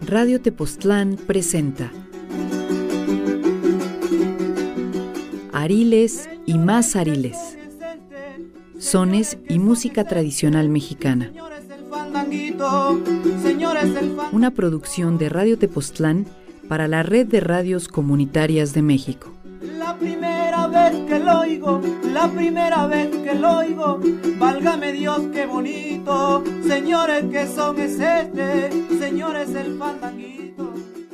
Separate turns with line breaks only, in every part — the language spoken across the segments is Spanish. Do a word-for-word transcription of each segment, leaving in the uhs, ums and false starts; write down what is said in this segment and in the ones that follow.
Radio Tepoztlán presenta Ariles y más ariles, sones y música tradicional mexicana. Una producción de Radio Tepoztlán para la Red de Radios Comunitarias de México.
La primera vez que lo oigo, la primera vez que lo oigo, válgame Dios, qué bonito. Señores, ¿qué son es este? Señores, el fandanguito.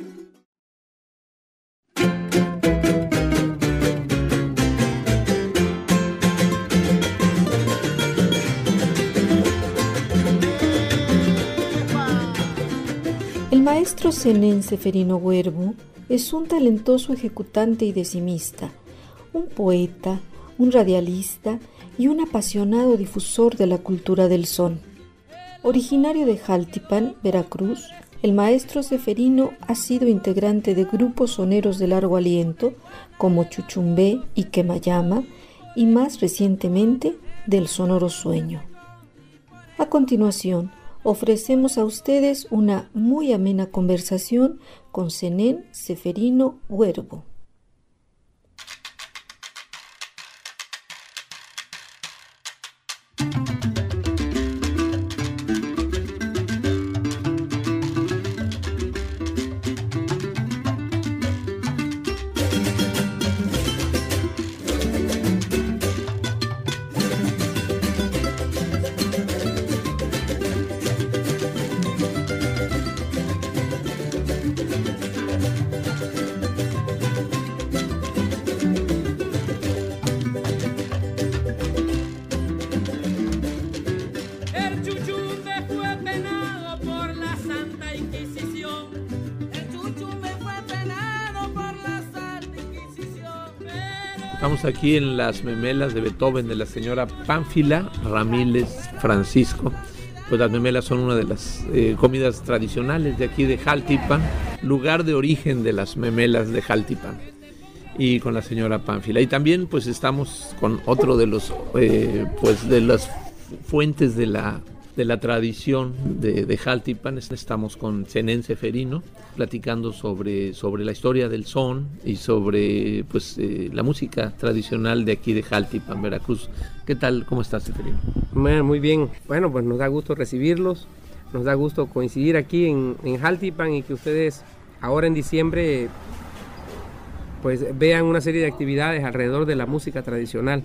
El maestro Zenén Ceferino Huervo es un talentoso ejecutante y decimista, un poeta, un radialista y un apasionado difusor de la cultura del son. Originario de Jaltipan, Veracruz, el maestro Ceferino ha sido integrante de grupos soneros de largo aliento como Chuchumbé y Quemayama y más recientemente del Sonoro Sueño. A continuación, ofrecemos a ustedes una muy amena conversación con Zenén Ceferino Huervo.
Estamos aquí en las memelas de Beethoven de la señora Pánfila Ramírez Francisco. Pues las memelas son una de las eh, comidas tradicionales de aquí de Jaltipan, lugar de origen de las memelas de Jaltipan, y con la señora Pánfila. Y también pues estamos con otro de los eh, pues de las fuentes de la de la tradición de, de Jaltipan. Estamos con Zenén Ceferino platicando sobre, sobre la historia del son y sobre pues eh, la música tradicional de aquí de Jaltipan, Veracruz. ¿Qué tal? ¿Cómo estás, Ceferino?
Bueno, muy bien. Bueno, pues nos da gusto recibirlos, nos da gusto coincidir aquí en, en Jaltipan y que ustedes ahora en diciembre pues vean una serie de actividades alrededor de la música tradicional.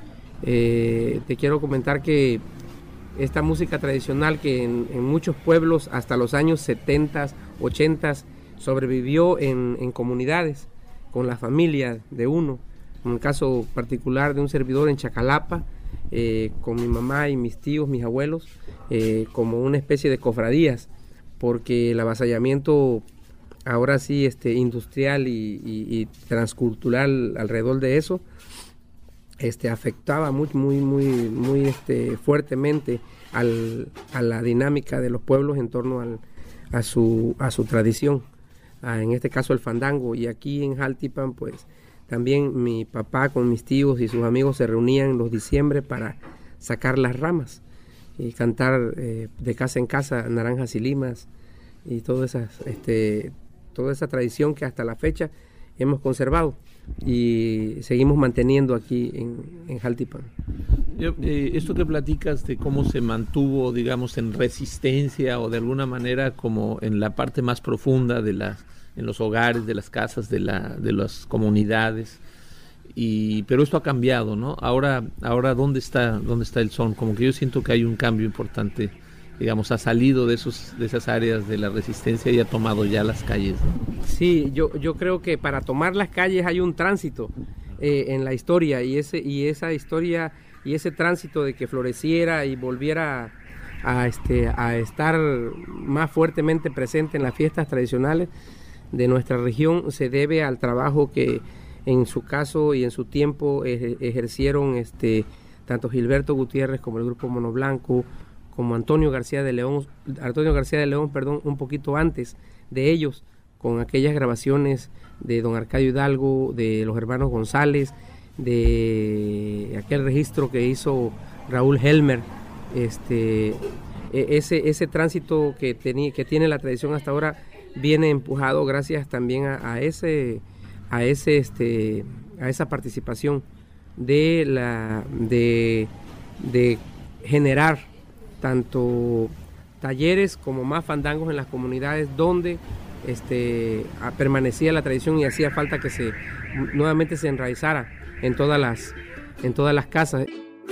Eh, te quiero comentar que esta música tradicional que en, en muchos pueblos hasta los años setenta, ochenta sobrevivió en, en comunidades, con la familia de uno. En el caso particular de un servidor en Chacalapa, eh, con mi mamá y mis tíos, mis abuelos, eh, como una especie de cofradías, porque el avasallamiento ahora sí este, industrial y, y, y transcultural alrededor de eso, Este, afectaba muy, muy, muy, muy este, fuertemente al, a la dinámica de los pueblos en torno al, a, su, a su tradición, ah, en este caso el fandango. Y aquí en Jaltipan, pues también mi papá con mis tíos y sus amigos se reunían los diciembre para sacar las ramas y cantar eh, de casa en casa naranjas y limas y toda esa, este, toda esa tradición que hasta la fecha hemos conservado y seguimos manteniendo aquí en, en Jaltipan.
Yo, eh, esto que platicas de cómo se mantuvo, digamos, en resistencia o de alguna manera como en la parte más profunda de las, en los hogares, de las casas, de la, de las comunidades, y pero esto ha cambiado, ¿no? Ahora, ahora ¿dónde está, dónde está el son? Como que yo siento que hay un cambio importante, digamos, ha salido de esos, de esas áreas de la resistencia y ha tomado ya las calles, ¿no?
Sí, yo, yo creo que para tomar las calles hay un tránsito eh, en la historia y ese y esa historia y ese tránsito de que floreciera y volviera a, este, a estar más fuertemente presente en las fiestas tradicionales de nuestra región se debe al trabajo que en su caso y en su tiempo eh, ejercieron este, tanto Gilberto Gutiérrez como el grupo Mono Blanco, como Antonio García de León, Antonio García de León, perdón, un poquito antes de ellos, con aquellas grabaciones de don Arcadio Hidalgo, de los hermanos González, de aquel registro que hizo Raúl Helmer, este, ese, ese tránsito que, tení, que tiene la tradición hasta ahora viene empujado gracias también a, a ese, a ese, este, a esa participación de la, de, de generar tanto talleres como más fandangos en las comunidades donde este, permanecía la tradición y hacía falta que se nuevamente se enraizara en todas las, en todas las casas.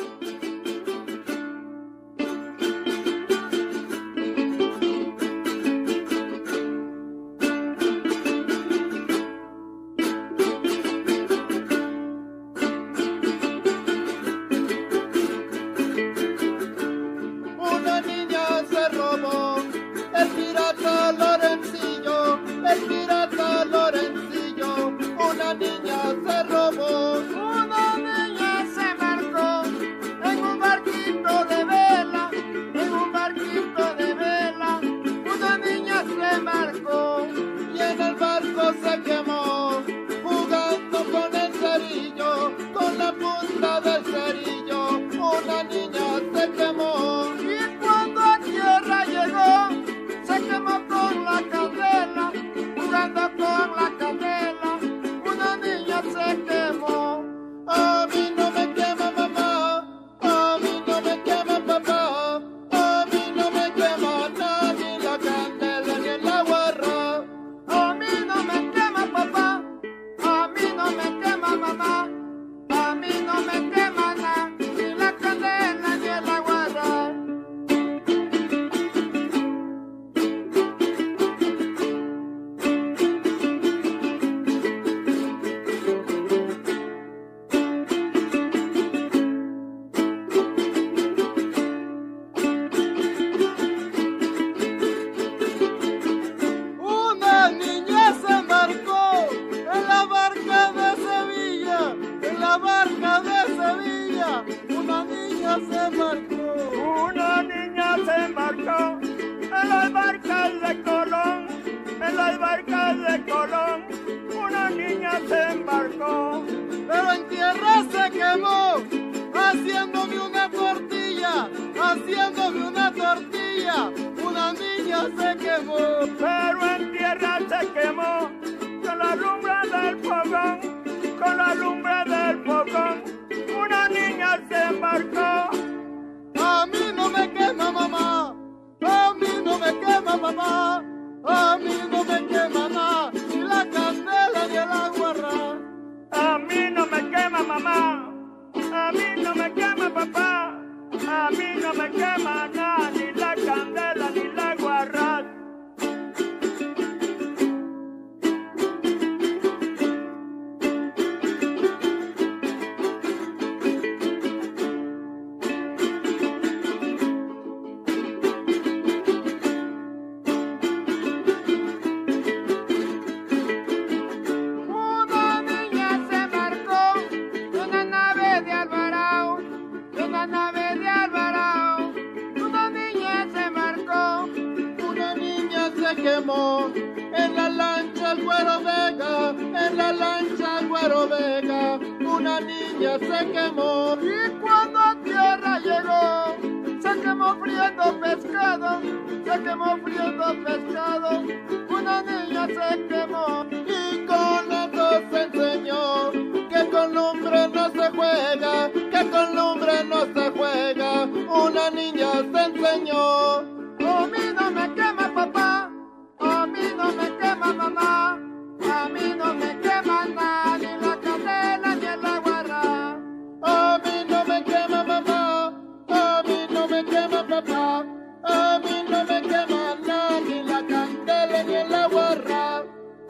En la lancha el Güero Vega, en la lancha el Güero Vega, una niña se quemó. Y cuando a tierra llegó, se quemó friendo pescado, se quemó friendo pescado, una niña se quemó. Y con eso se enseñó que con lumbre no se juega, que con lumbre no se juega, una niña se enseñó. A mí no me quema papá, a mí no me quema mamá, a mí no me quema nada, ni la candela ni el aguarrá. A mí no me quema mamá, a mí no me quema papá, a mí no me quema nada, ni la candela ni el aguarrá.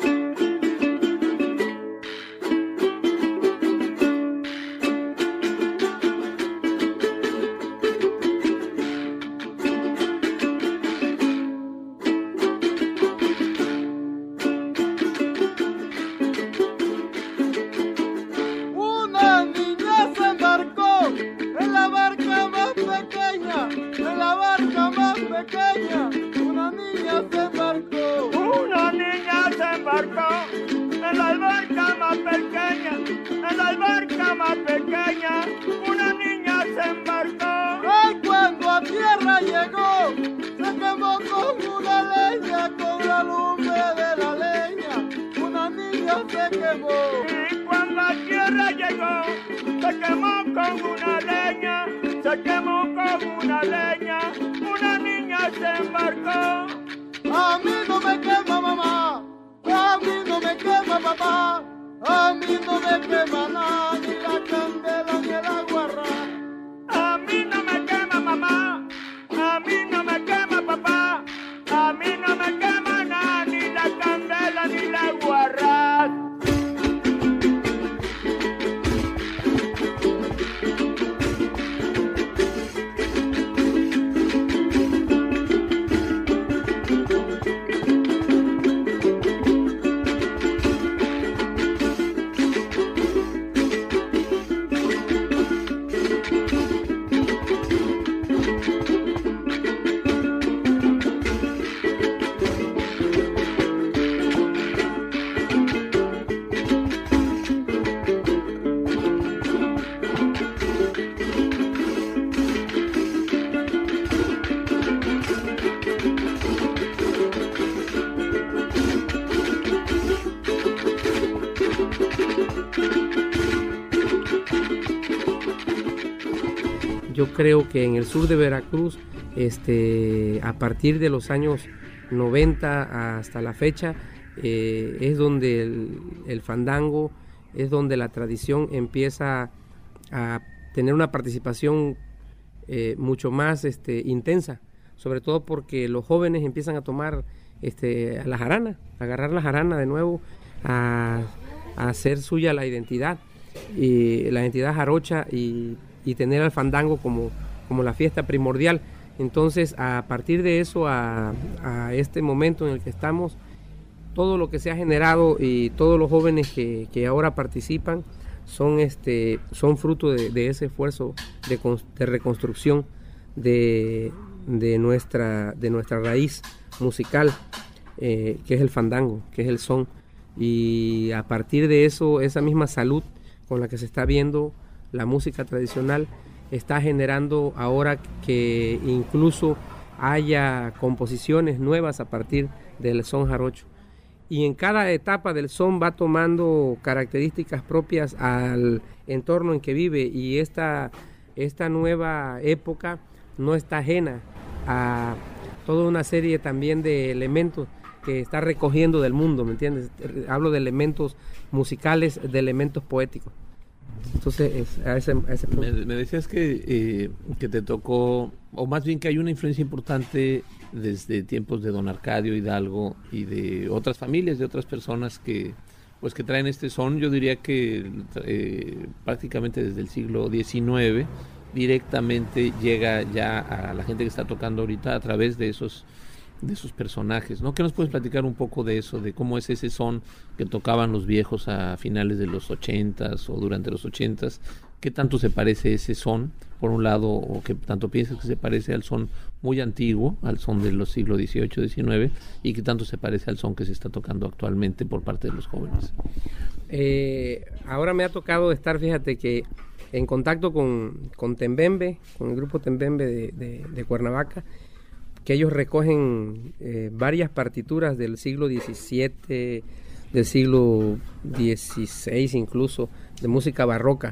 En la barca más pequeña, una niña se embarcó.
Una niña se embarcó en la barca más pequeña, en la barca más pequeña, una niña se embarcó.
Ay, cuando a tierra llegó, se quemó con una leña, con la lumbre
con una leña, se quemó con una leña, una niña se embarcó.
A mí no me quema mamá, a mí no me quema papá, a mí no me quema nada, ni la candela ni el aguarrá.
A mí no me quema mamá, a mí no me quema papá, a mí no me quema nada, ni la candela ni la guarra.
Yo creo que en el sur de Veracruz, este, a partir de los años noventa hasta la fecha, eh, es donde el, el fandango, es donde la tradición empieza a tener una participación eh, mucho más este, intensa, sobre todo porque los jóvenes empiezan a tomar este, a la jarana, a agarrar la jarana de nuevo, a, a hacer suya la identidad, y la identidad jarocha, y y tener al fandango como, como la fiesta primordial. Entonces, a partir de eso, a, a este momento en el que estamos, todo lo que se ha generado y todos los jóvenes que, que ahora participan son, este, son fruto de, de ese esfuerzo de, de reconstrucción de, de, nuestra, de nuestra raíz musical, eh, que es el fandango, que es el son. Y a partir de eso, esa misma salud con la que se está viendo la música tradicional está generando ahora que incluso haya composiciones nuevas a partir del son jarocho. Y en cada etapa del son va tomando características propias al entorno en que vive, y esta, esta nueva época no está ajena a toda una serie también de elementos que está recogiendo del mundo, ¿me entiendes? Hablo de elementos musicales, de elementos poéticos. Entonces, es, a ese, a ese punto.
Me, me decías que, eh, que te tocó, o más bien que hay una influencia importante desde tiempos de don Arcadio Hidalgo y de otras familias, de otras personas que pues que traen este son. Yo diría que eh, prácticamente desde el siglo diecinueve directamente llega ya a la gente que está tocando ahorita a través de esos de sus personajes, ¿no? ¿Qué nos puedes platicar un poco de eso, de cómo es ese son que tocaban los viejos a finales de los ochentas o durante los ochentas? ¿Qué tanto se parece ese son, por un lado, o qué tanto piensas que se parece al son muy antiguo, al son de los siglos dieciocho, diecinueve, y qué tanto se parece al son que se está tocando actualmente por parte de los jóvenes?
Eh, ahora me ha tocado estar, fíjate que en contacto con, con Tembembe, con el grupo Tembembe de, de, de Cuernavaca, que ellos recogen eh, varias partituras del siglo diecisiete, del siglo dieciséis incluso, de música barroca.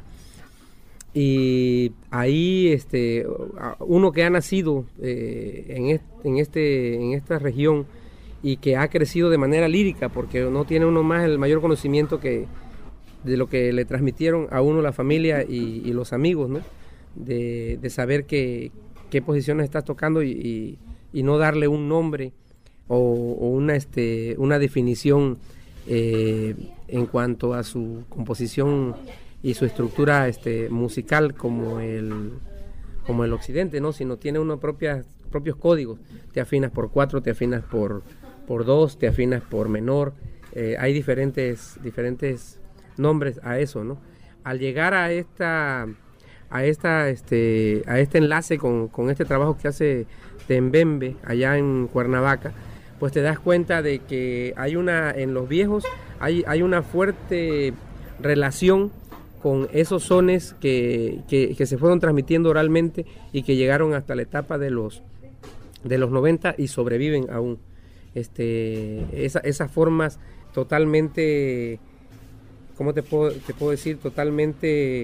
Y ahí este, uno que ha nacido eh, en, est, en, este, en esta región y que ha crecido de manera lírica, porque no tiene uno más el mayor conocimiento que de lo que le transmitieron a uno la familia y, y los amigos, ¿no? De, de saber que, qué posiciones estás tocando y, y y no darle un nombre o, o una, este, una definición eh, en cuanto a su composición y su estructura este, musical como el, como el occidente, ¿no? Sino tiene unos propias, propios códigos. Te afinas por cuatro, te afinas por, por dos, te afinas por menor. Eh, hay diferentes, diferentes nombres a eso, ¿no? Al llegar a esta... a esta este a este enlace con, con este trabajo que hace Tembembe allá en Cuernavaca, pues te das cuenta de que hay una, en los viejos hay, hay una fuerte relación con esos sones que, que, que se fueron transmitiendo oralmente y que llegaron hasta la etapa de los de los noventa y sobreviven aún. Este, esa, esas formas totalmente, ¿cómo te puedo, te puedo decir? Totalmente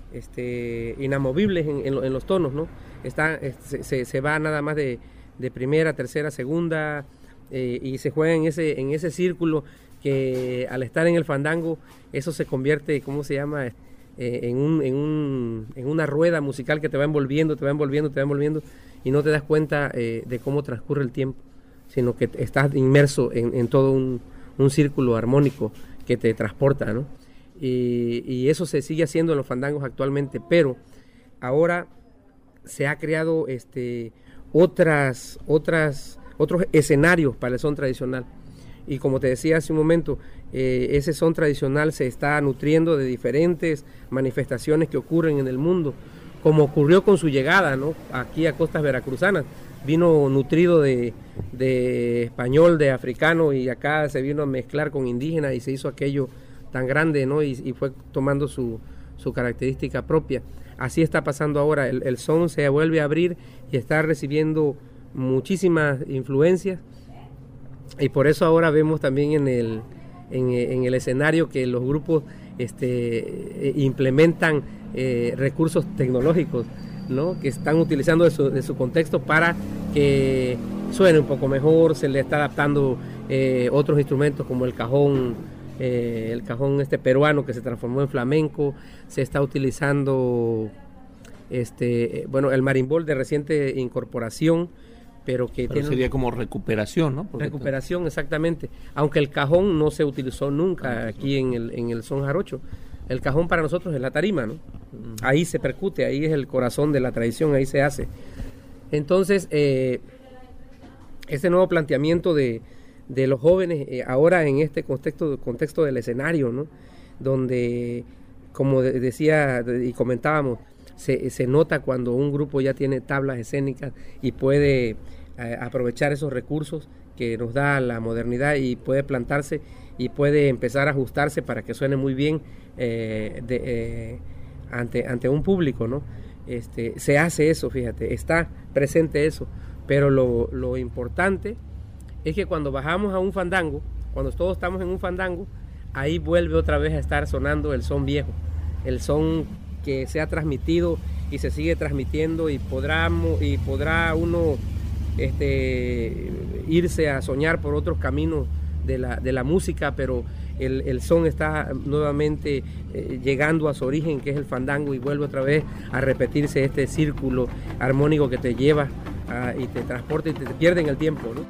este, inamovibles en, en, en los tonos, ¿no? Está, se, se, se va nada más de, de primera, tercera, segunda, eh, y se juega en ese, en ese círculo que al estar en el fandango, eso se convierte, ¿cómo se llama?, eh, en, un, en, un, en una rueda musical que te va envolviendo, te va envolviendo, te va envolviendo, y no te das cuenta eh, de cómo transcurre el tiempo, sino que estás inmerso en, en todo un, un círculo armónico que te transporta, ¿no? Y, y eso se sigue haciendo en los fandangos actualmente, pero ahora se ha creado este, otras, otras, otros escenarios para el son tradicional. Y como te decía hace un momento, eh, ese son tradicional se está nutriendo de diferentes manifestaciones que ocurren en el mundo, como ocurrió con su llegada, ¿no?, aquí a costas veracruzanas. Vino nutrido de, de español, de africano, y acá se vino a mezclar con indígena y se hizo aquello tan grande, ¿no? Y, y fue tomando su, su característica propia. Así está pasando ahora, el, el son se vuelve a abrir y está recibiendo muchísimas influencias, y por eso ahora vemos también en el, en, en el escenario que los grupos este, implementan eh, recursos tecnológicos, ¿no?, que están utilizando de su, de su contexto para que suene un poco mejor. Se le está adaptando eh, otros instrumentos como el cajón, eh, el cajón este peruano que se transformó en flamenco. Se está utilizando este, bueno, el marimbol de reciente incorporación, pero que
pero
tiene
sería como recuperación, ¿no? Porque
recuperación, exactamente. Aunque el cajón no se utilizó nunca aquí en el, en el son jarocho. El cajón para nosotros es la tarima, ¿no? Ahí se percute, ahí es el corazón de la tradición, ahí se hace. Entonces, eh, este nuevo planteamiento de, de los jóvenes, eh, ahora en este contexto, contexto del escenario, ¿no?, donde, como de, decía y comentábamos, se, se nota cuando un grupo ya tiene tablas escénicas y puede eh, aprovechar esos recursos que nos da la modernidad, y puede plantarse y puede empezar a ajustarse para que suene muy bien eh, de, eh, ante, ante un público, ¿no? Este, se hace eso, fíjate, está presente eso, pero lo, lo importante es que cuando bajamos a un fandango, cuando todos estamos en un fandango, ahí vuelve otra vez a estar sonando el son viejo, el son que se ha transmitido y se sigue transmitiendo, y podrá, y podrá uno este, irse a soñar por otros caminos de la, de la música, pero el, el son está nuevamente eh, llegando a su origen, que es el fandango, y vuelve otra vez a repetirse este círculo armónico que te lleva a, y te transporta y te, te pierde en el tiempo, ¿no?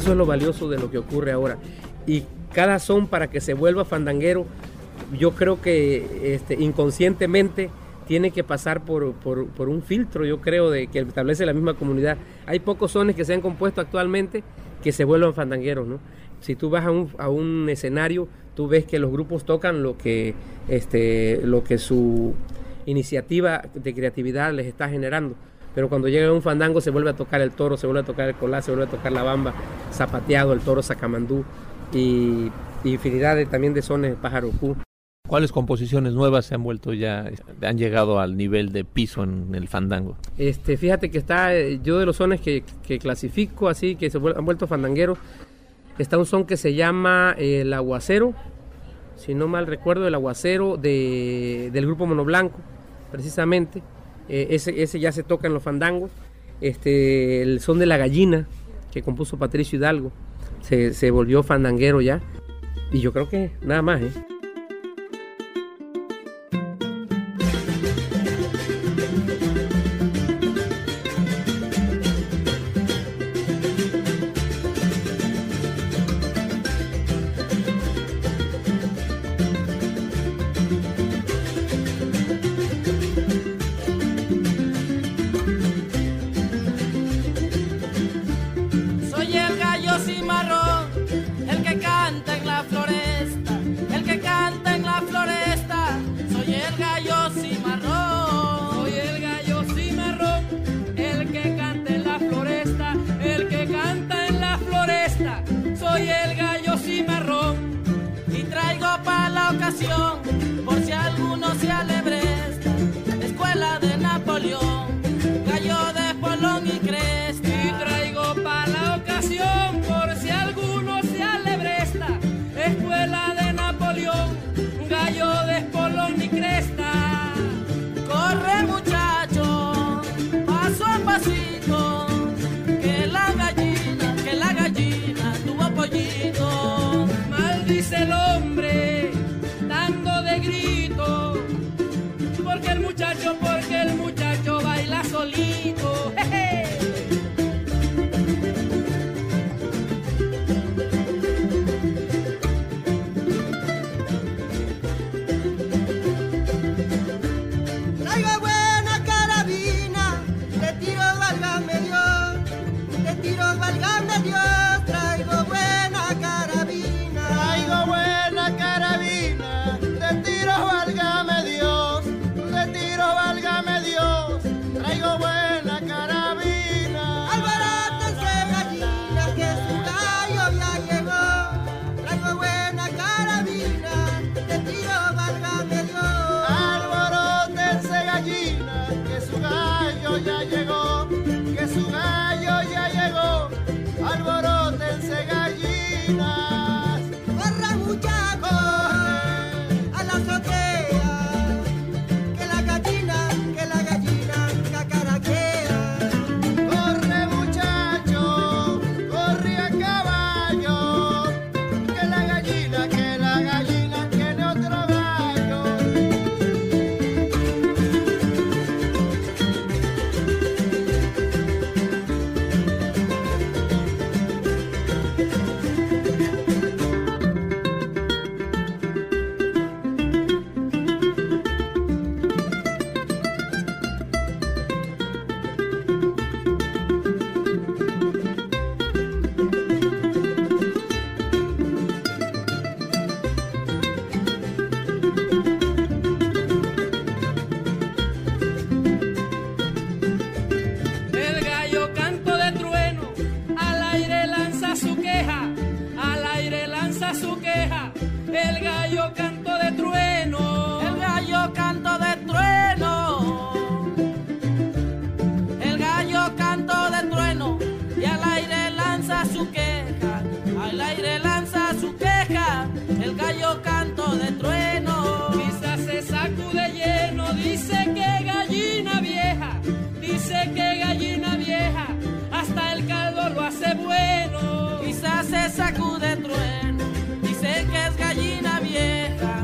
Eso es lo valioso de lo que ocurre ahora. Y cada son, para que se vuelva fandanguero, yo creo que este, inconscientemente tiene que pasar por, por, por un filtro, yo creo, de que establece la misma comunidad. Hay pocos sones que se han compuesto actualmente que se vuelvan fandangueros, ¿no? Si tú vas a un, a un escenario, tú ves que los grupos tocan lo que, este, lo que su iniciativa de creatividad les está generando. Pero cuando llega un fandango se vuelve a tocar el toro, se vuelve a tocar el colá, se vuelve a tocar la bamba, zapateado, el toro sacamandú y, y infinidad de, también de sones de pájaro cú.
¿Cuáles composiciones nuevas se han vuelto ya, han llegado al nivel de piso en el fandango?
Este, fíjate que está, yo de los sones que, que clasifico así, que se han vuelto fandangueros, está un son que se llama eh, el aguacero, si no mal recuerdo, el aguacero de, del grupo Mono Blanco, precisamente. Eh, ese, ese ya se toca en los fandangos. Este, el son de la gallina, que compuso Patricio Hidalgo, se, se volvió fandanguero ya. Y yo creo que nada más, ¿eh?
Por si alguno se alebresta, escuela de Napoleón, gallo de polón y cresta.
Y traigo para la ocasión, por si alguno se alebresta, escuela de Napoleón, gallo de polón y cresta.
Corre muchacho, paso a pasito, que la gallina, que la gallina tuvo pollito.
Maldice el hombre dando de grito, porque el muchacho, porque el muchacho baila solito. Jeje.
Traigo buena carabina, te tiro válgame Dios, te tiro válgame Dios, traigo buena carabina, traigo buena carabina. Te tiro, válgame Dios, te tiro, válgame Dios, traigo buena carabina. Albarátense gallinas, que su gallo ya llegó, traigo buena carabina, te tiro, válgame Dios. Albarátense gallinas, que su gallo ya llegó, que su gallo ya llegó, albarátense gallinas. Corran muchachos a la azotea, que la gallina, que la gallina cacaraquea. Corre muchacho, corre a caballo, que la gallina, que la gallina tiene otro gallo.
El gallo canto de trueno, al aire lanza su queja, al aire lanza su queja. El gallo canto de trueno,
El gallo canto de trueno, el gallo canto de trueno, y al aire lanza su queja, al aire lanza su queja, el gallo canto de trueno.
quizás se sacude lleno, dice que gallina vieja, dice que gallina vieja, hasta el caldo lo hace bueno.
Quizás se sacude trueno, dice que es gallina vieja,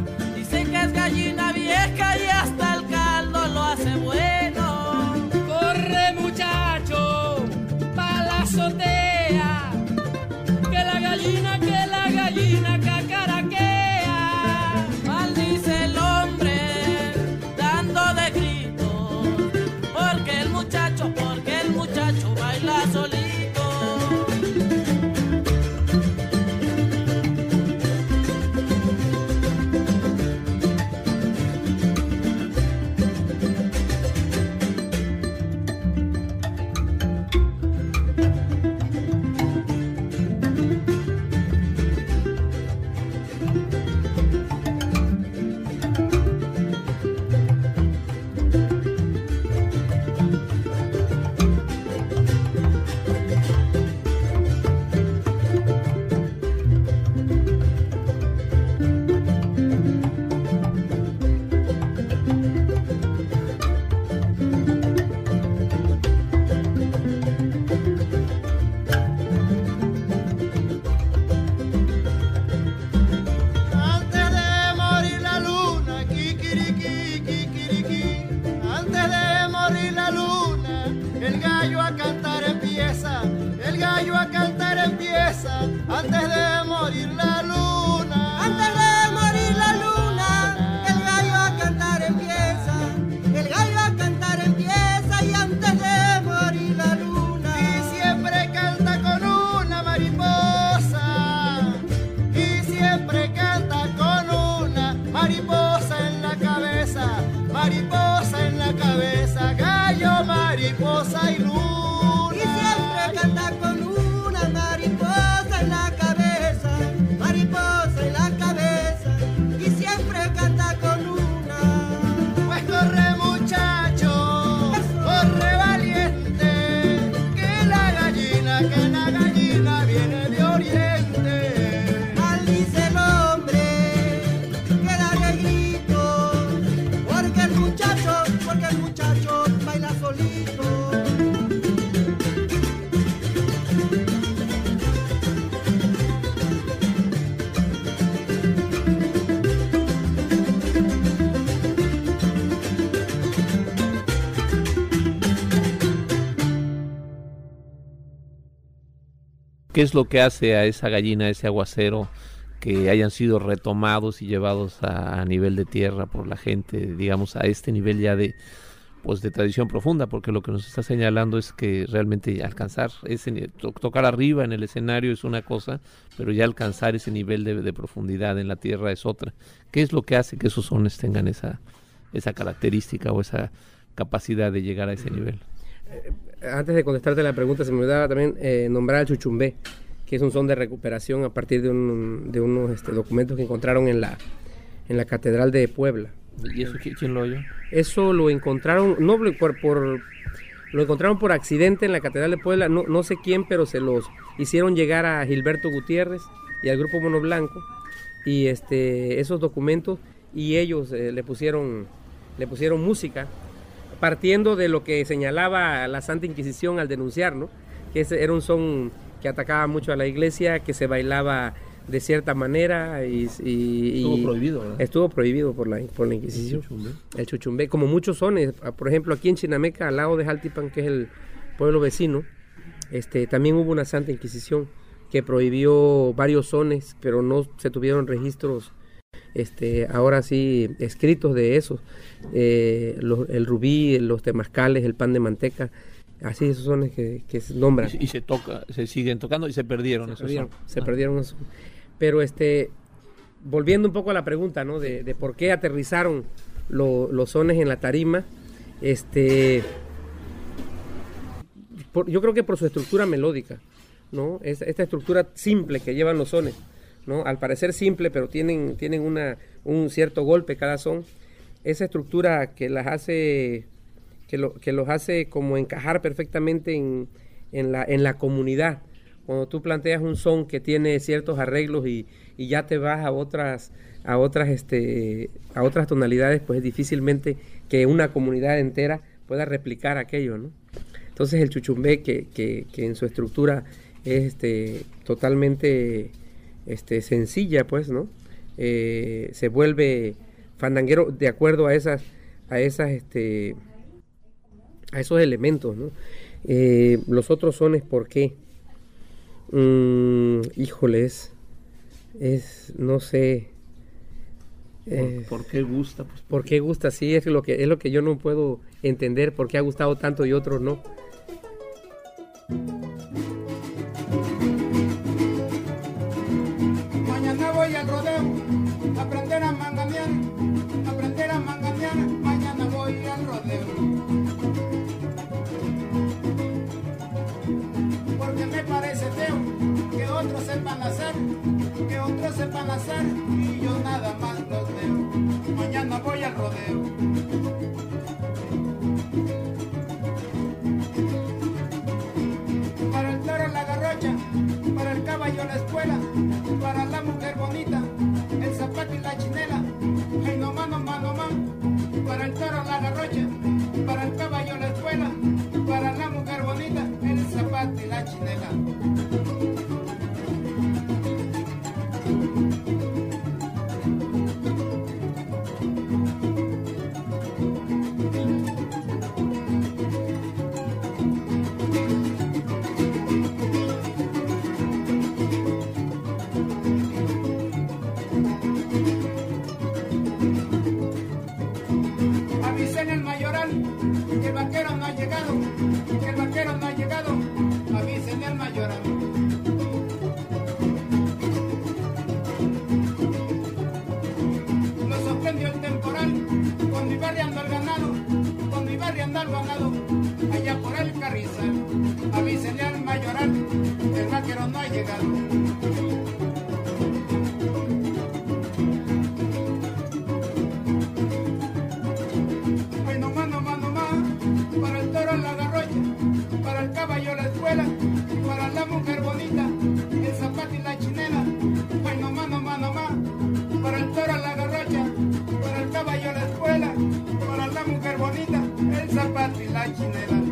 antes de morir la luna.
Antes de morir la luna, el gallo a cantar empieza, el gallo a cantar empieza y antes de morir la luna.
Y siempre canta con una mariposa, y siempre canta con una mariposa en la cabeza, mariposa en la cabeza, gallo, mariposa y luna.
Y siempre canta con una mariposa en la cabeza, mariposa en la cabeza, y siempre canta con una.
Pues corre muchacho, corre valiente, que la gallina, que la gallina viene de oriente.
Maldice el hombre que da el grito, porque el muchacho, porque el muchacho baila solito.
¿Qué es lo que hace a esa gallina, a ese aguacero, que hayan sido retomados y llevados a, a nivel de tierra por la gente, digamos, a este nivel ya de, pues, de tradición profunda? Porque lo que nos está señalando es que realmente alcanzar ese, to, tocar arriba en el escenario es una cosa, pero ya alcanzar ese nivel de, de profundidad en la tierra es otra. ¿Qué es lo que hace que esos sones tengan esa, esa característica o esa capacidad de llegar a ese nivel?
Antes de contestarte la pregunta, se me olvidaba también eh, nombrar al chuchumbé, que es un son de recuperación a partir de, un, de unos este, documentos que encontraron en la, en la Catedral de Puebla.
¿Y eso quién lo oyó?
Eso lo encontraron, no por, por lo encontraron por accidente en la Catedral de Puebla, no, no sé quién, pero se los hicieron llegar a Gilberto Gutiérrez y al Grupo Mono Blanco, y este, esos documentos, y ellos eh, le pusieron, le pusieron música, partiendo de lo que señalaba la Santa Inquisición al denunciar, ¿no? Que ese era un son que atacaba mucho a la iglesia, que se bailaba de cierta manera y, y
estuvo
y
prohibido, ¿verdad?
Estuvo prohibido por la, por la Inquisición. El chuchumbé. El chuchumbé, como muchos sones, por ejemplo aquí en Chinameca, al lado de Jaltipan, que es el pueblo vecino, este, también hubo una Santa Inquisición que prohibió varios sones, pero no se tuvieron registros Este, ahora sí, escritos de esos, eh, los, el rubí, los temazcales, el pan de manteca, así esos son los que, que se nombran.
Y, y se toca, se siguen tocando y se perdieron.
Se
esos
perdieron,
son.
se
ah.
perdieron esos. Pero este, volviendo un poco a la pregunta, ¿no? De, de por qué aterrizaron lo, los sones en la tarima, este, por, yo creo que por su estructura melódica, ¿no? Es, esta estructura simple que llevan los sones, ¿no? Al parecer simple, pero tienen, tienen una, un cierto golpe cada son. Esa estructura que las hace, que, lo, que los hace como encajar perfectamente en, en, la, en la comunidad. Cuando tú planteas un son que tiene ciertos arreglos y, y ya te vas a otras, a otras, este, a otras tonalidades, pues es difícilmente que una comunidad entera pueda replicar aquello, ¿no? Entonces el chuchumbé, que, que, que en su estructura es este, totalmente Este, sencilla, pues, ¿no? Eh, se vuelve fandanguero de acuerdo a esas, a esas, este, a esos elementos, ¿no? Eh, los otros sones, ¿por qué? Mm, híjoles, es, no sé.
Eh, ¿Por, ¿Por qué gusta? Pues,
¿Por qué gusta? Sí, es lo que es lo que yo no puedo entender, por qué ha gustado tanto y otros no.
Voy al rodeo, aprender a manganear, aprender a manganear, mañana voy al rodeo. Porque me parece feo que otros sepan hacer, que otros sepan hacer, y yo nada más los veo. Mañana voy al rodeo. Para el toro la garrocha, para el caballo la escuela, para la mujer bonita, el zapato y la chinela. Ay, no más, no más, no más. Para el toro la garrocha, para el caballo la escuela, para la mujer bonita, el zapato y la chinela. Ay, no más, no más, no más, para el toro la garrocha, para el caballo la escuela, para la mujer bonita, el zapato y la chinela. Ay, no más, no más, no más, para el toro la garrocha, para el caballo la escuela, para la mujer bonita, el zapato y la chinela.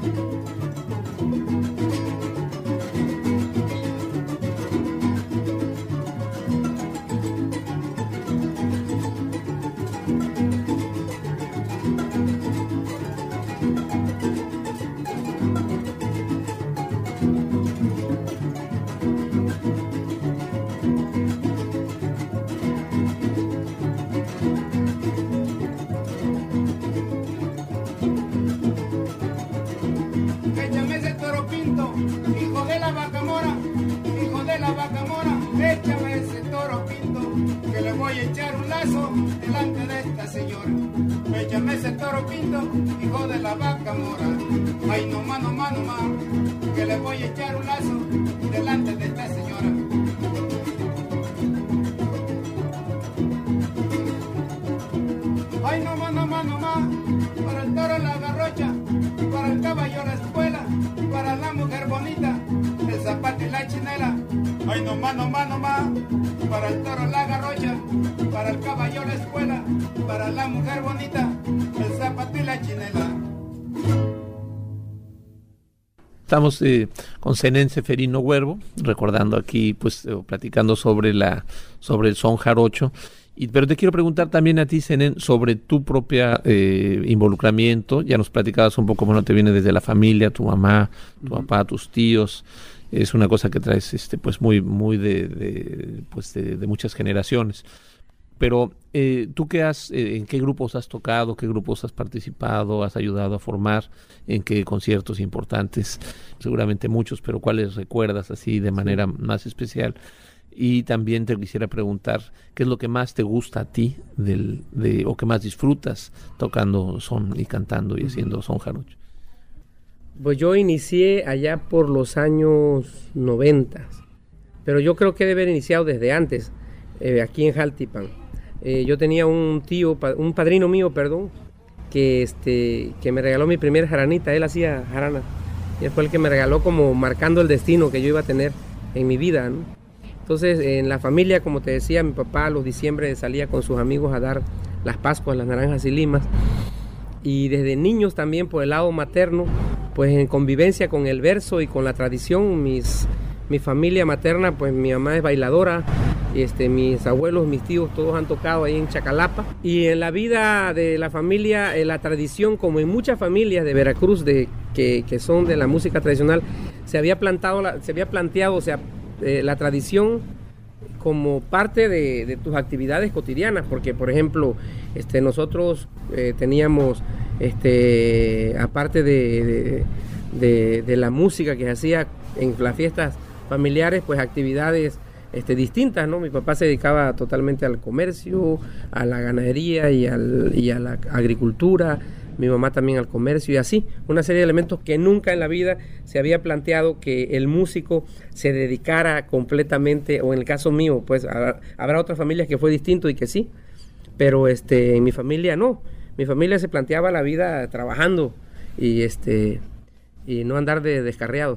Échame ese toro pinto, hijo de la vaca mora, hijo de la vaca mora, échame ese toro pinto, que le voy a echar un lazo delante de esta señora. Échame ese toro pinto, hijo de la vaca mora, ay no más, no más, no más, que le voy a echar un lazo delante de esta señora. Ay no más, no más, no más, para el toro la garrocha, para el caballo la escuela, para la mujer bonita, el zapato y la chinela. Ay no más, no más, no más, para el toro la garrocha, para el caballo la escuela, para la mujer bonita, el zapato y la chinela.
Estamos eh, con Zenén Ceferino Huervo, recordando aquí, pues, eh, platicando sobre la sobre el son jarocho. Y, pero te quiero preguntar también a ti, Zenén, sobre tu propia eh, involucramiento. Ya nos platicabas un poco, bueno, te viene desde la familia, tu mamá, tu uh-huh. papá, tus tíos. Es una cosa que traes, este, pues, muy, muy de, de pues, de, de muchas generaciones. Pero eh, tú qué has, eh, ¿en qué grupos has tocado? ¿Qué grupos has participado? ¿Has ayudado a formar? ¿En qué conciertos importantes? Seguramente muchos, pero ¿cuáles recuerdas así de manera más especial? Y también te quisiera preguntar, ¿qué es lo que más te gusta a ti del, de, o que más disfrutas tocando son y cantando y haciendo son jarocho?
Pues yo inicié allá por los años noventa, pero yo creo que debe haber iniciado desde antes, eh, aquí en Jaltipan. Eh, yo tenía un tío, un padrino mío, perdón, que, este, que me regaló mi primer jaranita. Él hacía jarana y él fue el que me regaló, como marcando el destino que yo iba a tener en mi vida, ¿no? Entonces, en la familia, como te decía, mi papá a los diciembre salía con sus amigos a dar las pascuas, las naranjas y limas. Y desde niños también, por el lado materno, pues en convivencia con el verso y con la tradición, mis, mi familia materna, pues mi mamá es bailadora, este, mis abuelos, mis tíos, todos han tocado ahí en Chacalapa. Y en la vida de la familia, en la tradición, como en muchas familias de Veracruz de, que, que son de la música tradicional, se había, plantado la, se había planteado, o sea, Eh, la tradición como parte de, de tus actividades cotidianas, porque por ejemplo este, nosotros eh, teníamos este, aparte de, de, de, de la música que se hacía en las fiestas familiares, pues actividades este, distintas, ¿no? Mi papá se dedicaba totalmente al comercio, a la ganadería y, al, y a la agricultura, mi mamá también al comercio y así, una serie de elementos que nunca en la vida se había planteado que el músico se dedicara completamente, o en el caso mío, pues a, habrá otras familias que fue distinto y que sí, pero este, en mi familia no, mi familia se planteaba la vida trabajando y este y no andar de descarriado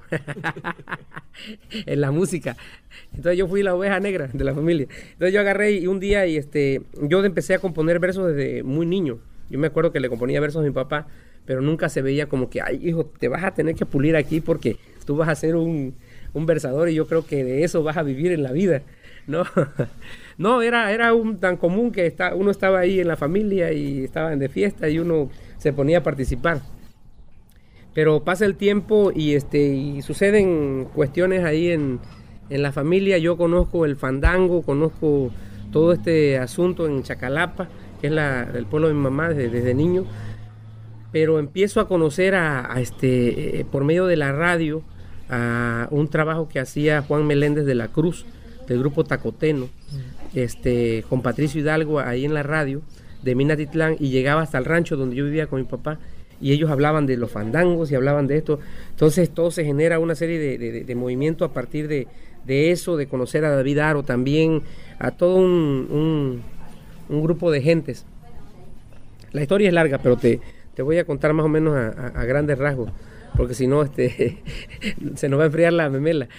en la música. Entonces yo fui la oveja negra de la familia. Entonces yo agarré y un día y este yo empecé a componer versos desde muy niño. Yo me acuerdo que le componía versos a mi papá, pero nunca se veía como que, ay, hijo, te vas a tener que pulir aquí porque tú vas a ser un, un versador y yo creo que de eso vas a vivir en la vida. No, no era, era un, tan común que está, uno estaba ahí en la familia y estaban de fiesta y uno se ponía a participar. Pero pasa el tiempo y, este, y suceden cuestiones ahí en, en la familia. Yo conozco el fandango, conozco todo este asunto en Chacalapa, que es la, el pueblo de mi mamá desde, desde niño, pero empiezo a conocer a, a este, eh, por medio de la radio, a un trabajo que hacía Juan Meléndez de la Cruz, del grupo Tacoteno, este, con Patricio Hidalgo ahí en la radio de Minatitlán, y llegaba hasta el rancho donde yo vivía con mi papá, y ellos hablaban de los fandangos y hablaban de esto. Entonces todo se genera una serie de, de, de movimiento a partir de, de eso, de conocer a David Haro también, a todo un, un, un grupo de gentes. La historia es larga, pero te, te voy a contar más o menos a, a, a grandes rasgos, porque si no este, se nos va a enfriar la memela.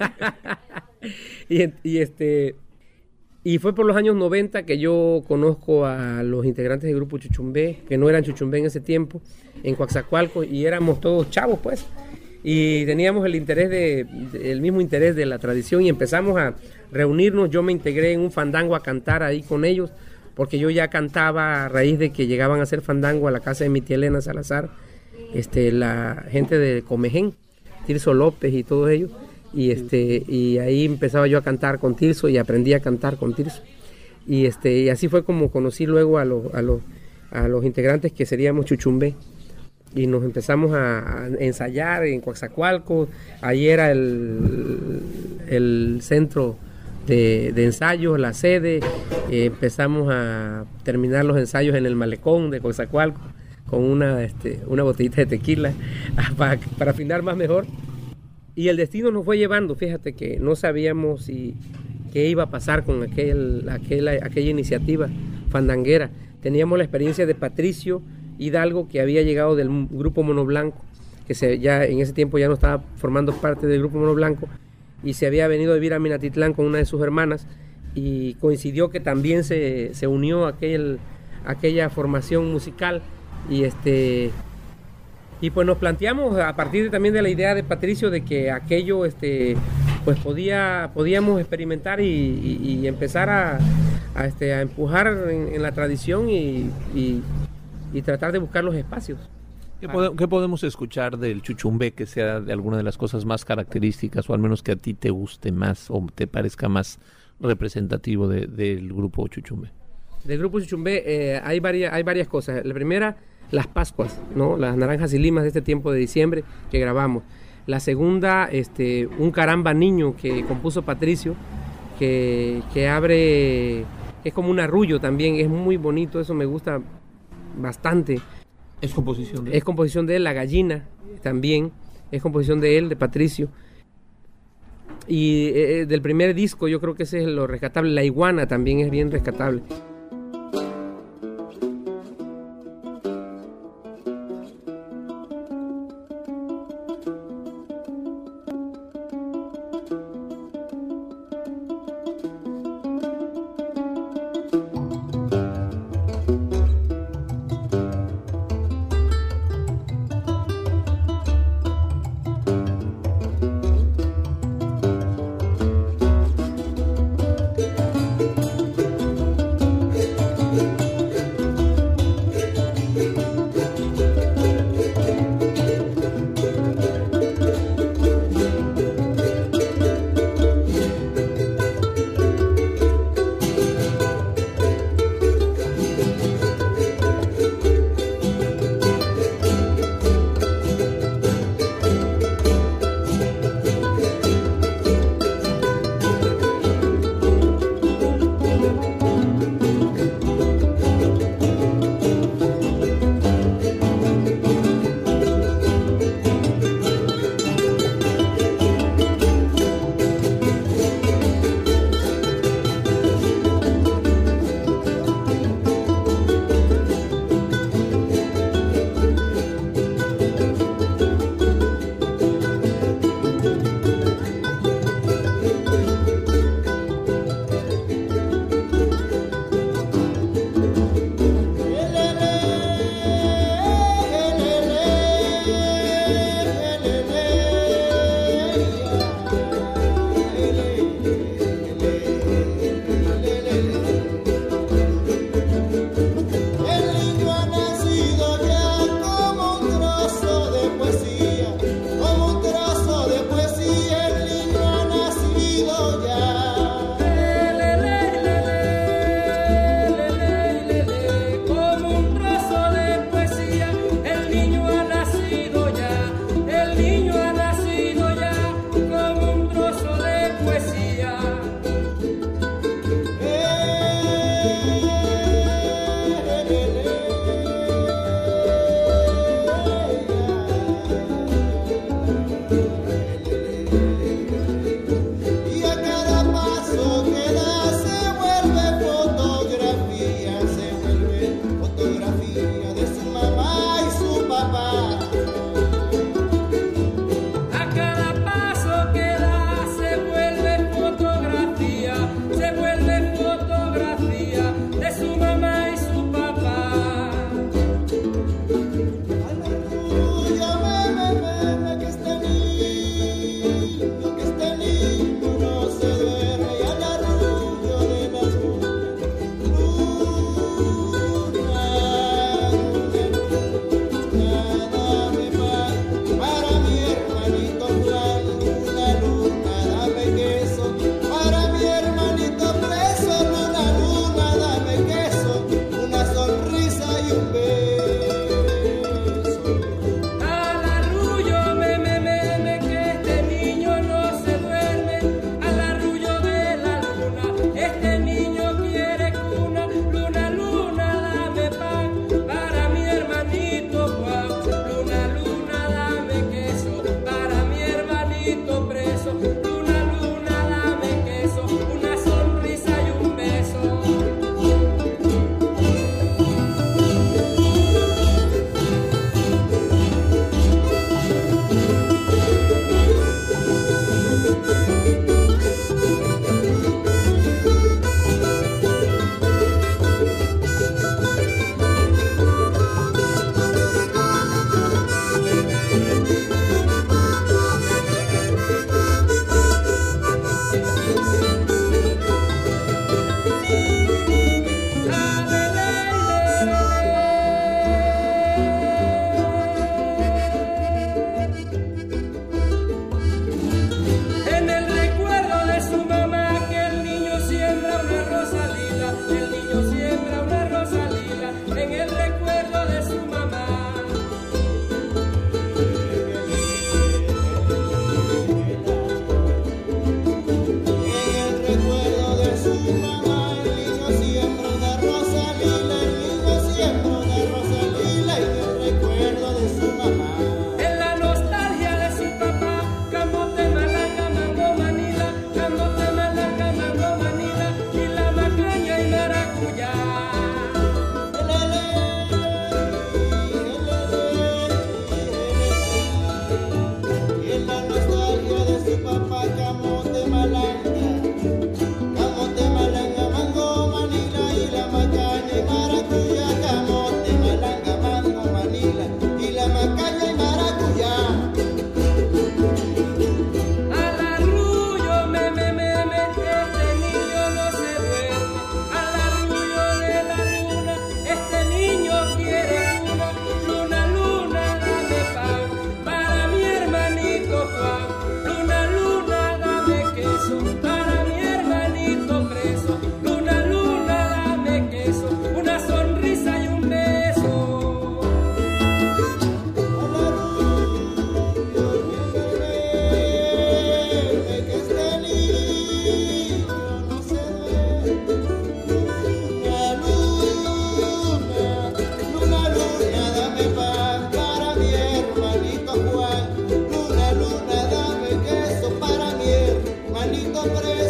y, y, este, y fue por los años noventa que yo conozco a los integrantes del grupo Chuchumbé, que no eran Chuchumbé en ese tiempo, en Coaxacualco, y éramos todos chavos pues, y teníamos el interés de, de, el mismo interés de la tradición, y empezamos a reunirnos. Yo me integré en un fandango a cantar ahí con ellos, porque yo ya cantaba a raíz de que llegaban a hacer fandango a la casa de mi tía Elena Salazar, este, la gente de Comején, Tirso López y todos ellos, y este, y ahí empezaba yo a cantar con Tirso y aprendí a cantar con Tirso, y este, y así fue como conocí luego a los, a los, a los integrantes que seríamos Chuchumbé, y nos empezamos a, a ensayar en Coaxacualco. Ahí era el, el centro de, de ensayos, la sede. Eh, empezamos a terminar los ensayos en el malecón de Coaxacualco con una, este, una botellita de tequila para, para afinar más mejor. Y el destino nos fue llevando, fíjate que no sabíamos si, qué iba a pasar con aquel, aquel, aquella iniciativa fandanguera. Teníamos la experiencia de Patricio Hidalgo, que había llegado del grupo Mono Blanco, que se, ya en ese tiempo ya no estaba formando parte del grupo Mono Blanco, y se había venido a vivir a Minatitlán con una de sus hermanas, y coincidió que también se, se unió a aquel, aquella formación musical, y este y pues nos planteamos a partir de, también de la idea de Patricio de que aquello este pues podía podíamos experimentar y, y, y empezar a, a, este, a empujar en, en la tradición y, y y tratar de buscar los espacios.
¿Qué, pod- ¿Qué podemos escuchar del Chuchumbé que sea de alguna de las cosas más características, o al menos que a ti te guste más o te parezca más representativo de, del grupo Chuchumbé?
Del grupo Chuchumbé eh, hay, varias, hay varias cosas. La primera, las Pascuas, ¿no? Las naranjas y limas de este tiempo de diciembre que grabamos. La segunda, este, un caramba niño que compuso Patricio, que, que abre, es como un arrullo también, es muy bonito, eso me gusta bastante.
¿Es composición de él?
Es composición de él. La gallina también es composición de él, de Patricio. Y eh, del primer disco yo creo que ese es lo rescatable. La iguana también es bien rescatable.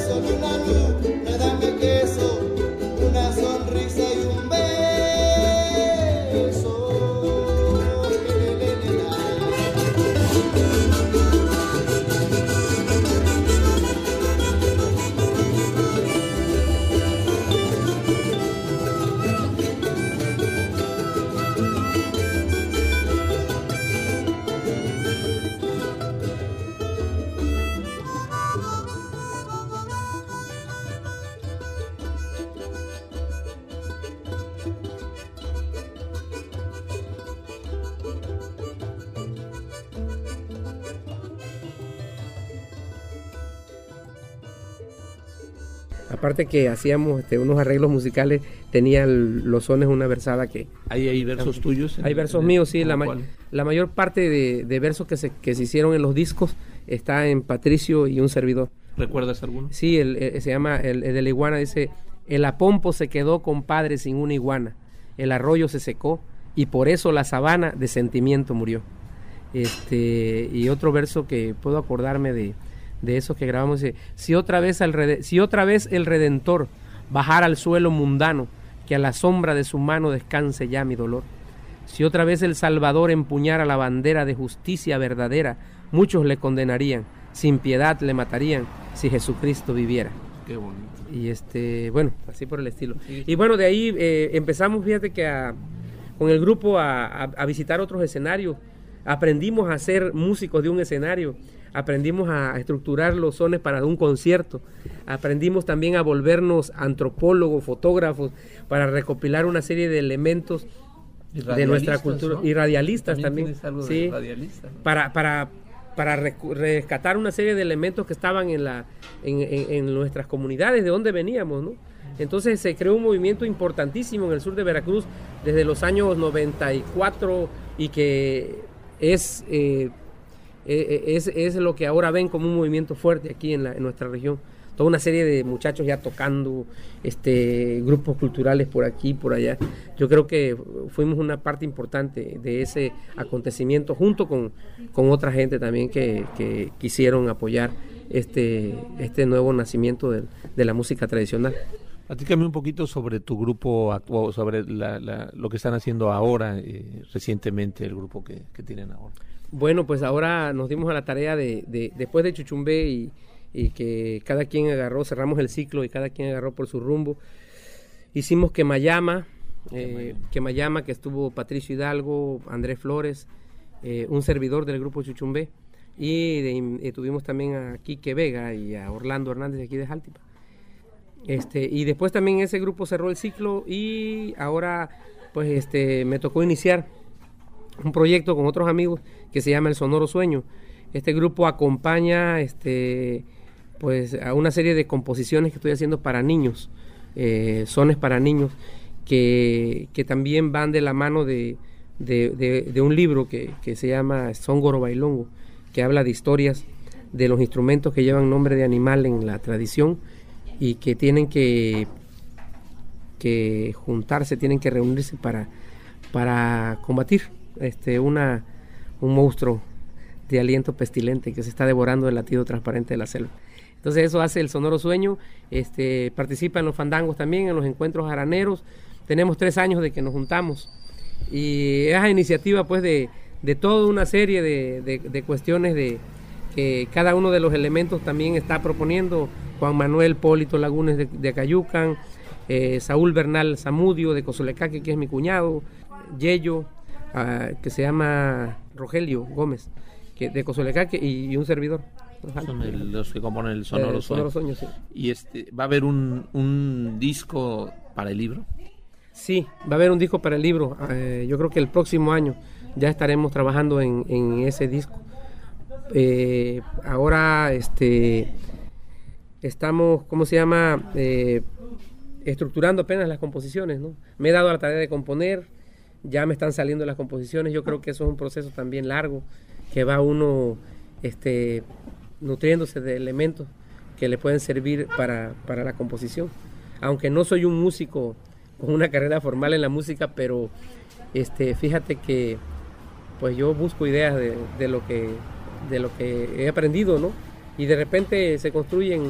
sol, una luna, dame queso, una sonrisa y un beso.
Aparte que hacíamos este, unos arreglos musicales, tenía el, los sones una versada que...
¿Hay, hay versos tuyos?
Hay versos míos, sí. La, ma la mayor parte de, de versos que se, que se hicieron en los discos está en Patricio y un servidor.
¿Recuerdas alguno?
Sí, el, el, se llama, el, el de la iguana dice: el apompo se quedó, compadre, sin una iguana, el arroyo se secó y por eso la sabana de sentimiento murió. Este, y otro verso que puedo acordarme de... de esos que grabamos, dice: si otra vez el si otra vez el Redentor bajara al suelo mundano, que a la sombra de su mano descanse ya mi dolor. Si otra vez el Salvador empuñara la bandera de justicia verdadera, muchos le condenarían, sin piedad le matarían, si Jesucristo viviera.
Qué bonito.
Y este, bueno, así por el estilo. Sí. Y bueno, de ahí eh, empezamos, fíjate que a, con el grupo a, a, a visitar otros escenarios. Aprendimos a ser músicos de un escenario. Aprendimos a estructurar los sones para un concierto, aprendimos también a volvernos antropólogos, fotógrafos, para recopilar una serie de elementos de nuestra cultura, ¿no? Y radialistas también, también sí, de radialista, ¿no? para, para, para rescatar una serie de elementos que estaban en, la, en, en, en nuestras comunidades, de donde veníamos, ¿no? Entonces se creó un movimiento importantísimo en el sur de Veracruz desde los años noventa y cuatro y que es... Eh, Es, es lo que ahora ven como un movimiento fuerte aquí en, la, en nuestra región. Toda una serie de muchachos ya tocando, este, grupos culturales por aquí, por allá. Yo creo que fuimos una parte importante de ese acontecimiento, junto con, con otra gente también que, que quisieron apoyar este, este nuevo nacimiento de, de la música tradicional.
Platícame un poquito sobre tu grupo actual, sobre la, la, lo que están haciendo ahora, eh, recientemente, el grupo que, que tienen ahora.
Bueno, pues ahora nos dimos a la tarea de, de después de Chuchumbé y, y que cada quien agarró, cerramos el ciclo y cada quien agarró por su rumbo. Hicimos Quemayama, eh, Quemayama, que estuvo Patricio Hidalgo, Andrés Flores, eh, un servidor del grupo Chuchumbé, y de, eh, tuvimos también a Quique Vega y a Orlando Hernández de aquí de Jaltipa. Este, y después también ese grupo cerró el ciclo y ahora pues este me tocó iniciar un proyecto con otros amigos que se llama El Sonoro Sueño. Este grupo acompaña este pues a una serie de composiciones que estoy haciendo para niños, eh, sones para niños, que, que también van de la mano de, de, de, de un libro que, que se llama Songoro Bailongo, que habla de historias de los instrumentos que llevan nombre de animal en la tradición y que tienen que, que juntarse, tienen que reunirse para, para combatir este una un monstruo de aliento pestilente que se está devorando el latido transparente de la selva. Entonces eso hace El Sonoro Sueño. Este, participa en los fandangos también, en los encuentros jaraneros. Tenemos tres años de que nos juntamos y esa iniciativa pues de, de toda una serie de, de, de cuestiones de que cada uno de los elementos también está proponiendo. Juan Manuel Polito Lagunes de, de Acayucan, eh, Saúl Bernal Zamudio de Cozolecaque, que es mi cuñado, Yello, Uh, que se llama Rogelio Gómez, que de Cozolecaque, y, y un servidor.
Son el, los que componen el Sonoro
eh, Sueño. Sueño sí.
Y este, ¿va a haber un, un disco para el libro?
Sí, va a haber un disco para el libro. Eh, yo creo que el próximo año ya estaremos trabajando en, en ese disco. Eh, ahora este, estamos, ¿cómo se llama? Eh, estructurando apenas las composiciones, ¿no? Me he dado a la tarea de componer. Ya me están saliendo las composiciones. Yo creo que eso es un proceso también largo, que va uno este, nutriéndose de elementos que le pueden servir para, para la composición. Aunque no soy un músico con una carrera formal en la música, pero este, fíjate que pues yo busco ideas de, de, lo que, de lo que he aprendido, ¿no? Y de repente se construyen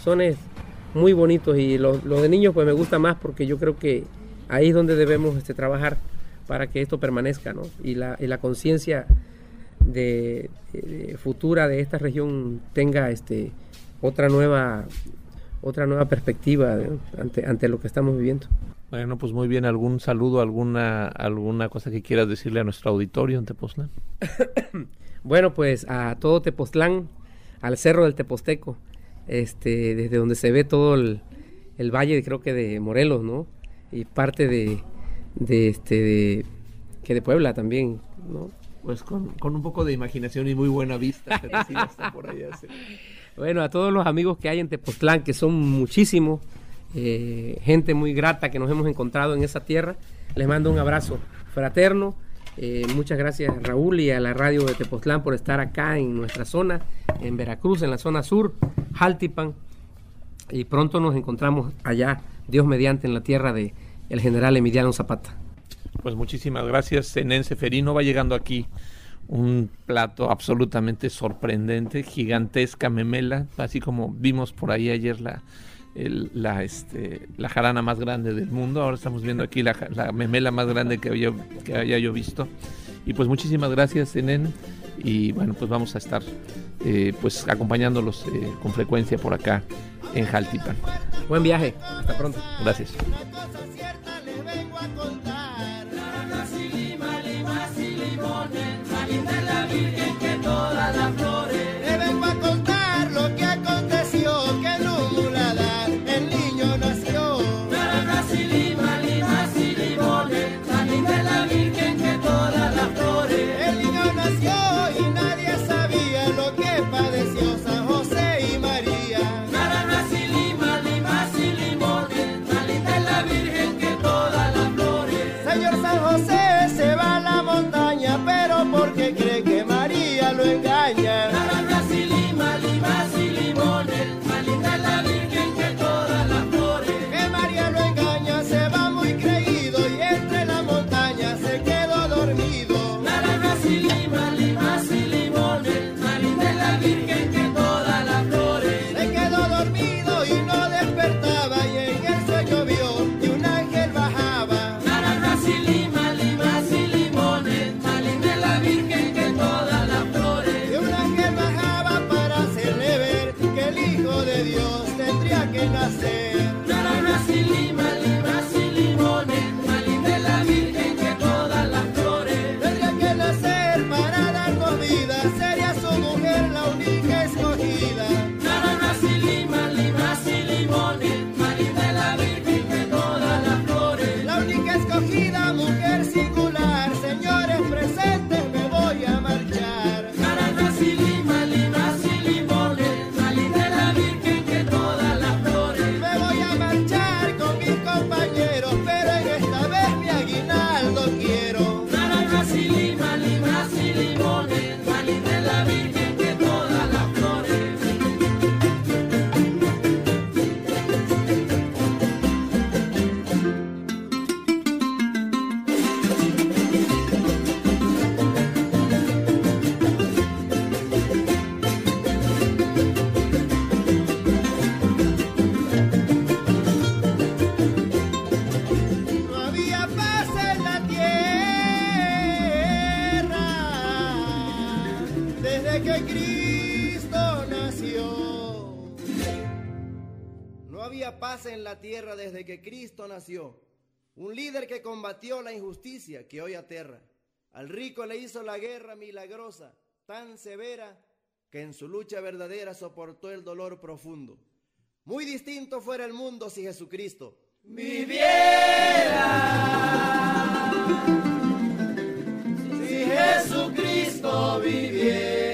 sones muy bonitos, y los, los de niños pues me gusta más porque yo creo que ahí es donde debemos este, trabajar para que esto permanezca, ¿no? Y la, y la conciencia de, de futura de esta región tenga este, otra nueva otra nueva perspectiva, ¿no? ante, ante lo que estamos viviendo.
Bueno, pues muy bien. ¿Algún saludo, alguna alguna cosa que quieras decirle a nuestro auditorio en Tepoztlán?
Bueno, pues a todo Tepoztlán, al Cerro del Teposteco, este, desde donde se ve todo el, el valle, creo que de Morelos, ¿no? Y parte de, de este de, que de Puebla también, ¿no?
Pues con, con un poco de imaginación y muy buena vista, pero sí está por allá. Sí.
Bueno, a todos los amigos que hay en Tepoztlán, que son muchísimos, eh, gente muy grata que nos hemos encontrado en esa tierra, les mando un abrazo fraterno. Eh, muchas gracias, Raúl, y a la radio de Tepoztlán por estar acá en nuestra zona, en Veracruz, en la zona sur, Jaltipan, y pronto nos encontramos allá, Dios mediante, en la tierra de el general Emiliano Zapata.
Pues muchísimas gracias, Zenén Ceferino. Va llegando aquí un plato absolutamente sorprendente, gigantesca memela, así como vimos por ahí ayer la el, la este la jarana más grande del mundo. Ahora estamos viendo aquí la, la memela más grande que había, que había yo visto. Y pues muchísimas gracias, Zenén, y bueno, pues vamos a estar eh, pues acompañándolos eh, con frecuencia por acá en Jaltipan.
Buen viaje, hasta pronto.
Gracias.
Le vengo a contar lo que aconteció, que en un muladar el niño nació.
Naranjas y lima, limas y limones, jardín de la Virgen que todas las flores.
El niño nació y nadie sabía lo que padeció San José y María.
Naranjas y lima, limas y limones, jardín de la Virgen que todas las flores.
Señor San José se va a la montaña, pero porque cree que María lo engaña.
Naranjas y lima, limas y limones, jardín de la Virgen que todas las flores.
Que María lo engaña, se va muy creído y entre la montaña se quedó dormido.
Naranjas y lima, limas y limones, jardín de la Virgen que todas las flores.
Se quedó dormido y no despertaba, y en el sueño vio que un ángel bajaba.
Naranjas y lima, limas y limones, jardín de la Virgen que todas las flores.
Y un ángel bajaba para hacerle ver que el Hijo de Dios tendría que nacer.
Naranjas y lima, limas y limones, jardín de la Virgen que todas las flores.
Tendría que nacer para darnos vida, sería su mujer la única escogida.
Naranjas y lima, limas y limones, jardín de la Virgen que todas las flores.
La única escogida, mujer singular, señores presentes, me voy a marchar.
Naranjas y lima, limas y limones, jardín de la Virgen que todas las flores.
Me voy a marchar con mis compañeros, pero en esta vez mi aguinaldo quiero.
Naranjas y lima, limas y limones, jardín de la Virgen que todas las flores.
No había paz en la tierra desde que Cristo nació. No había paz en la tierra desde que Cristo nació. Un líder que combatió la injusticia que hoy aterra. Al rico le hizo la guerra milagrosa, tan severa, que en su lucha verdadera soportó el dolor profundo. Muy distinto fuera el mundo si Jesucristo
Viviera, si Jesucristo viviera.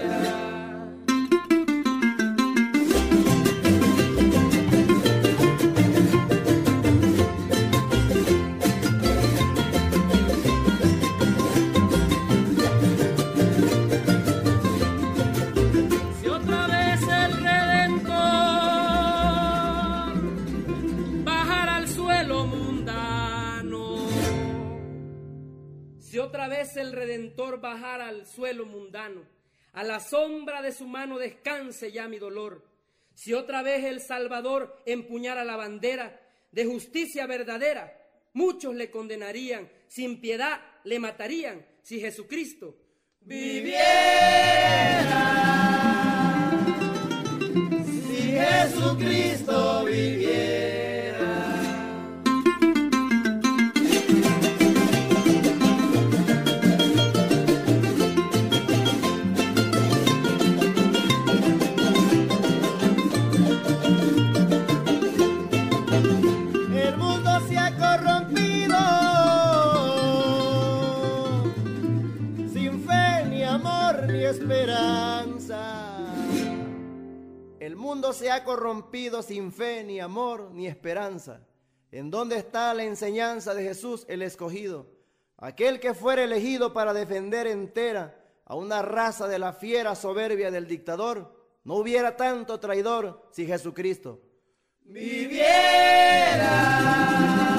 Si otra vez el Redentor bajara al suelo mundano, si otra vez el Redentor bajara al suelo mundano, a la sombra de su mano descanse ya mi dolor. Si otra vez el Salvador empuñara la bandera de justicia verdadera, muchos le condenarían, sin piedad le matarían, si Jesucristo
viviera. Si Jesucristo viviera. El mundo se ha corrompido, sin fe ni amor ni esperanza. El mundo se ha corrompido sin fe, ni amor, ni esperanza. ¿En dónde está la enseñanza de Jesús el escogido? Aquel que fuera elegido para defender entera a una raza de la fiera soberbia del dictador. No hubiera tanto traidor si Jesucristo viviera.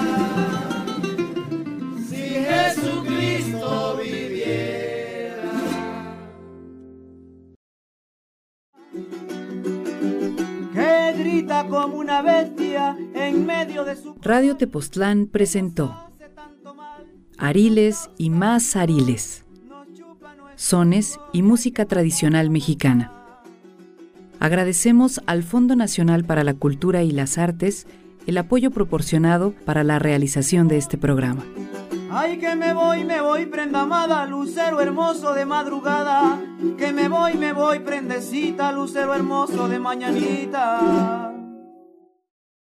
Si Jesucristo viviera.
Que grita como una bestia en medio de su...
Radio Tepoztlán presentó Ariles y más Ariles, sones y música tradicional mexicana. Agradecemos al Fondo Nacional para la Cultura y las Artes el apoyo proporcionado para la realización de este programa.
Ay, que me voy, me voy, prenda amada, lucero hermoso de madrugada. Que me voy, me voy, prendecita, lucero hermoso de mañanita.